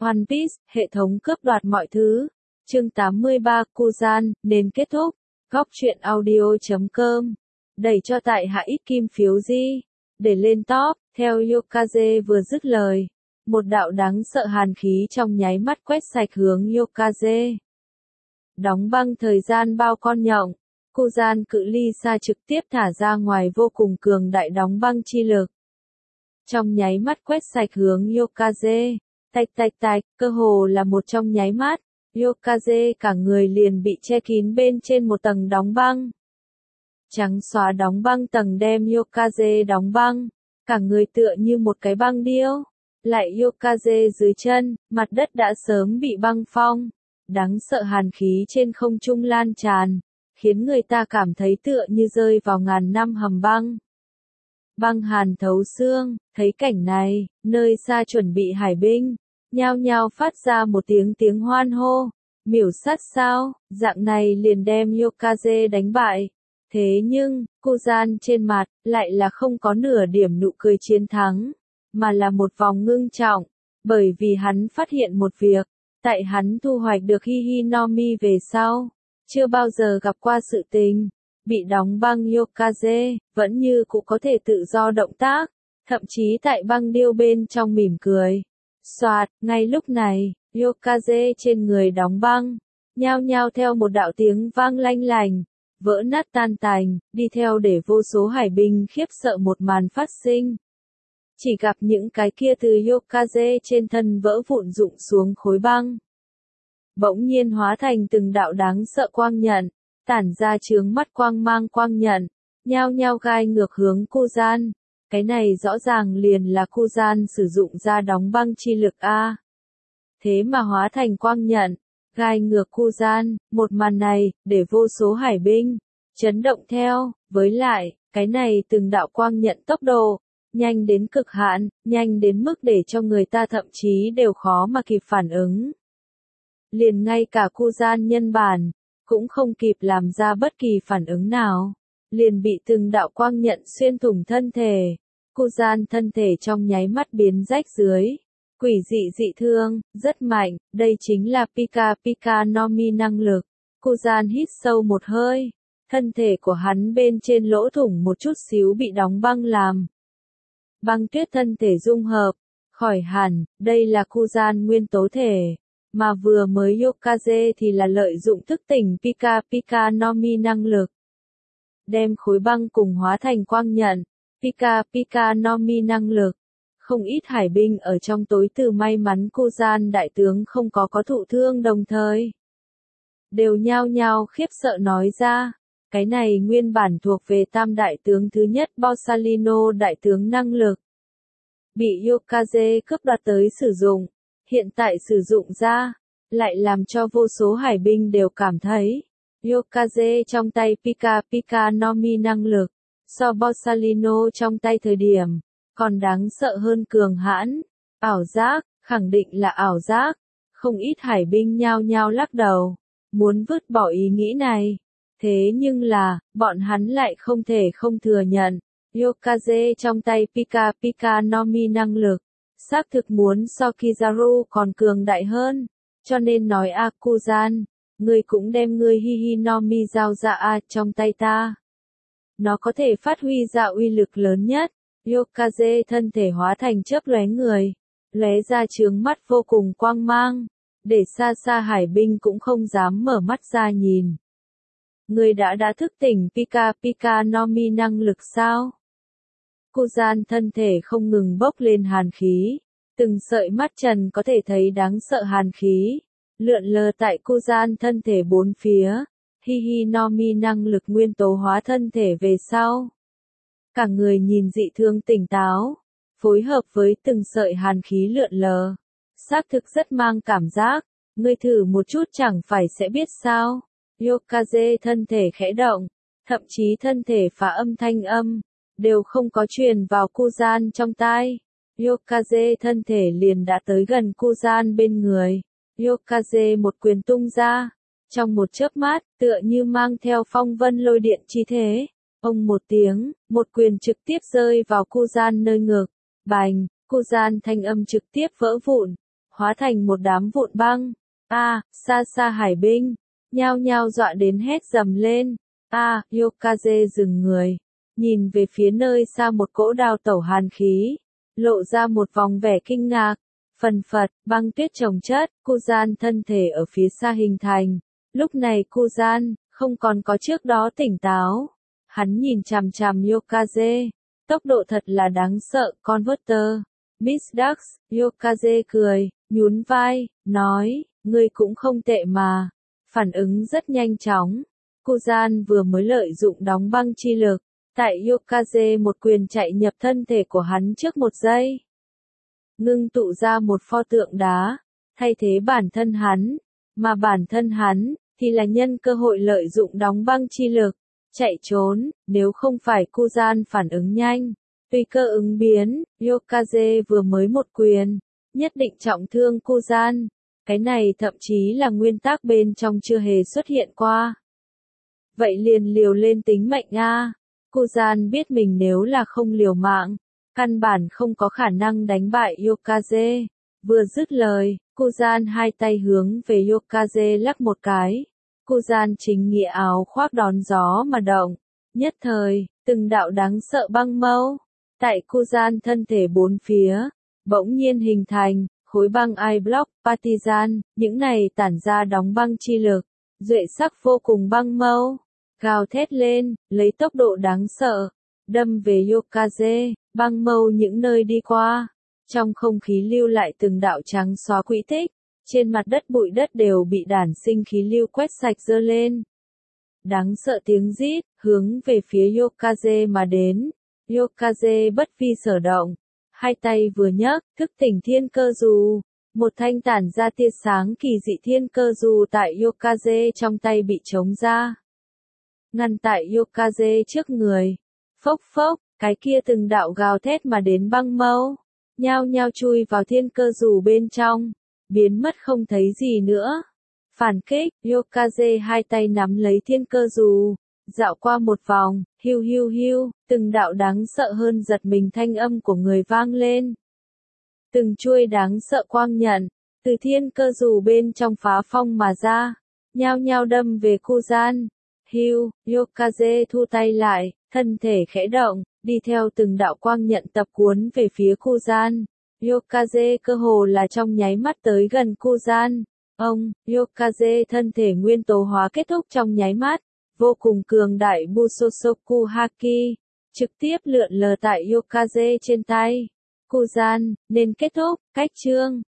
One Piece, hệ thống cướp đoạt mọi thứ. Chương 83, Kuzan, nên kết thúc. Góc truyện audio.com. Đẩy cho tại hạ ít kim phiếu di. Để lên top, theo Yokaze vừa dứt lời. Một đạo đáng sợ hàn khí trong nháy mắt quét sạch hướng Yokaze. Đóng băng thời gian bao con nhộng. Kuzan cự ly xa trực tiếp thả ra ngoài vô cùng cường đại đóng băng chi lực. Trong nháy mắt quét sạch hướng Yokaze. Tạch tạch tạch, cơ hồ là một trong nháy mắt. Yokaze cả người liền bị che kín bên trên một tầng đóng băng. Trắng xóa đóng băng tầng đem Yokaze đóng băng. Cả người tựa như một cái băng điêu. Lại Yokaze dưới chân, mặt đất đã sớm bị băng phong. Đáng sợ hàn khí trên không trung lan tràn, khiến người ta cảm thấy tựa như rơi vào ngàn năm hầm băng. Băng hàn thấu xương, thấy cảnh này, nơi xa chuẩn bị hải binh, nhao nhao phát ra một tiếng hoan hô. Miểu sát sao, dạng này liền đem Yokaze đánh bại. Thế nhưng, Kuzan trên mặt, lại là không có nửa điểm nụ cười chiến thắng, mà là một vòng ngưng trọng, bởi vì hắn phát hiện một việc, tại hắn thu hoạch được Hihinomi về sau, chưa bao giờ gặp qua sự tình, bị đóng băng Yokaze, vẫn như cũ có thể tự do động tác, thậm chí tại băng điêu bên trong mỉm cười. Soạt, ngay lúc này, Yokaze trên người đóng băng, nhao nhao theo một đạo tiếng vang lanh lành, vỡ nát tan tành, đi theo để vô số hải binh khiếp sợ một màn phát sinh. Chỉ gặp những cái kia từ Yokaze trên thân vỡ vụn rụng xuống khối băng. Bỗng nhiên hóa thành từng đạo đáng sợ quang nhận, tản ra chướng mắt quang mang quang nhận, nhao nhao gai ngược hướng Kuzan. Cái này rõ ràng liền là Kuzan sử dụng ra đóng băng chi lực A. Thế mà hóa thành quang nhận, gai ngược Kuzan, một màn này, để vô số hải binh chấn động theo, với lại, cái này từng đạo quang nhận tốc độ, nhanh đến cực hạn, nhanh đến mức để cho người ta thậm chí đều khó mà kịp phản ứng. Liền ngay cả Kuzan nhân bản, cũng không kịp làm ra bất kỳ phản ứng nào, liền bị từng đạo quang nhận xuyên thủng thân thể. Kuzan thân thể trong nháy mắt biến rách dưới. Quỷ dị dị thương, rất mạnh, đây chính là Pika Pika no Mi năng lực. Kuzan hít sâu một hơi, thân thể của hắn bên trên lỗ thủng một chút xíu bị đóng băng làm. Băng tuyết thân thể dung hợp, khỏi hẳn, đây là Kuzan nguyên tố thể, mà vừa mới Yokaze thì là lợi dụng thức tỉnh Pika Pika no Mi năng lực. Đem khối băng cùng hóa thành quang nhận, Pika Pika no Mi năng lực. Không ít hải binh ở trong tối từ may mắn Kuzan đại tướng không có thụ thương đồng thời. Đều nhao nhao khiếp sợ nói ra, cái này nguyên bản thuộc về tam đại tướng thứ nhất Borsalino đại tướng năng lực. Bị Yokaze cướp đoạt tới sử dụng, hiện tại sử dụng ra, lại làm cho vô số hải binh đều cảm thấy, Yokaze trong tay Pika Pika no Mi năng lực, so Borsalino trong tay thời điểm, còn đáng sợ hơn cường hãn. Ảo giác, khẳng định là ảo giác. Không ít hải binh nhao nhao lắc đầu, muốn vứt bỏ ý nghĩ này. Thế nhưng là, bọn hắn lại không thể không thừa nhận. Yokaze trong tay Pika Pika no Mi năng lực, xác thực muốn so Kizaru còn cường đại hơn. Cho nên nói Kuzan, ngươi cũng đem ngươi Hihinomi giao ra trong tay ta. Nó có thể phát huy ra uy lực lớn nhất. Yokaze thân thể hóa thành chớp lóe người, lóe ra chướng mắt vô cùng quang mang, để xa xa hải binh cũng không dám mở mắt ra nhìn. Người đã thức tỉnh Pika Pika no Mi năng lực sao? Kuzan thân thể không ngừng bốc lên hàn khí, từng sợi mắt trần có thể thấy đáng sợ hàn khí, lượn lờ tại Kuzan thân thể bốn phía. Hihinomi năng lực nguyên tố hóa thân thể về sau. Cả người nhìn dị thương tỉnh táo, phối hợp với từng sợi hàn khí lượn lờ. Xác thực rất mang cảm giác, ngươi thử một chút chẳng phải sẽ biết sao. Yokaze thân thể khẽ động, thậm chí thân thể phá âm thanh âm, đều không có truyền vào Kuzan trong tai. Yokaze thân thể liền đã tới gần Kuzan bên người. Yokaze một quyền tung ra, trong một chớp mắt, tựa như mang theo phong vân lôi điện chi thế. Ông một tiếng, một quyền trực tiếp rơi vào Kuzan nơi ngực. Bành, Kuzan thanh âm trực tiếp vỡ vụn, hóa thành một đám vụn băng. Xa xa hải binh, nhao nhao dọa đến hét dầm lên. Yokaze dừng người, nhìn về phía nơi xa một cỗ đao tẩu hàn khí, lộ ra một vòng vẻ kinh ngạc. Phần phật, băng tuyết chồng chất, Kuzan thân thể ở phía xa hình thành. Lúc này Kuzan không còn có trước đó tỉnh táo. Hắn nhìn chằm chằm Yokaze. Tốc độ thật là đáng sợ, Converter. Miss Ducks, Yokaze cười, nhún vai, nói, ngươi cũng không tệ mà. Phản ứng rất nhanh chóng. Kuzan vừa mới lợi dụng đóng băng chi lực. Tại Yokaze một quyền chạy nhập thân thể của hắn trước một giây. Ngưng tụ ra một pho tượng đá, thay thế bản thân hắn. Mà bản thân hắn, thì là nhân cơ hội lợi dụng đóng băng chi lực. Chạy trốn, nếu không phải Kuzan phản ứng nhanh. Tùy cơ ứng biến, Yokaze vừa mới một quyền, nhất định trọng thương Kuzan. Cái này thậm chí là nguyên tắc bên trong chưa hề xuất hiện qua. Vậy liền liều lên tính mệnh a. Kuzan biết mình nếu là không liều mạng, căn bản không có khả năng đánh bại Yokaze. Vừa dứt lời, Kuzan hai tay hướng về Yokaze lắc một cái. Kuzan chính nghĩa áo khoác đón gió mà động. Nhất thời, từng đạo đáng sợ băng mâu. Tại Kuzan thân thể bốn phía, bỗng nhiên hình thành, khối băng Ice Block, Partizan, những này tản ra đóng băng chi lực, duệ sắc vô cùng băng mâu, gào thét lên, lấy tốc độ đáng sợ, đâm về Yokaze, băng mâu những nơi đi qua, trong không khí lưu lại từng đạo trắng xóa quỹ tích, trên mặt đất bụi đất đều bị đản sinh khí lưu quét sạch dơ lên. Đáng sợ tiếng rít, hướng về phía Yokaze mà đến. Yokaze bất vi sở động, hai tay vừa nhấc, thức tỉnh thiên cơ dù, một thanh tản ra tia sáng kỳ dị thiên cơ dù tại Yokaze trong tay bị trống ra. Ngăn tại Yokaze trước người. Phốc phốc, cái kia từng đạo gào thét mà đến băng mâu, nhao nhao chui vào thiên cơ dù bên trong, biến mất không thấy gì nữa. Phản kích, Yokaze hai tay nắm lấy thiên cơ dù, dạo qua một vòng, hiu hiu hiu, từng đạo đáng sợ hơn giật mình thanh âm của người vang lên. Từng chuôi đáng sợ quang nhận, từ thiên cơ dù bên trong phá phong mà ra, nhao nhao đâm về Kuzan. Hiu, Yokaze thu tay lại, thân thể khẽ động, đi theo từng đạo quang nhận tập cuốn về phía Kuzan. Yokaze cơ hồ là trong nháy mắt tới gần Kuzan. Yokaze thân thể nguyên tố hóa kết thúc trong nháy mắt, vô cùng cường đại Busosoku Haki, trực tiếp lượn lờ tại Yokaze trên tay. Kuzan, nên kết thúc, cách chương.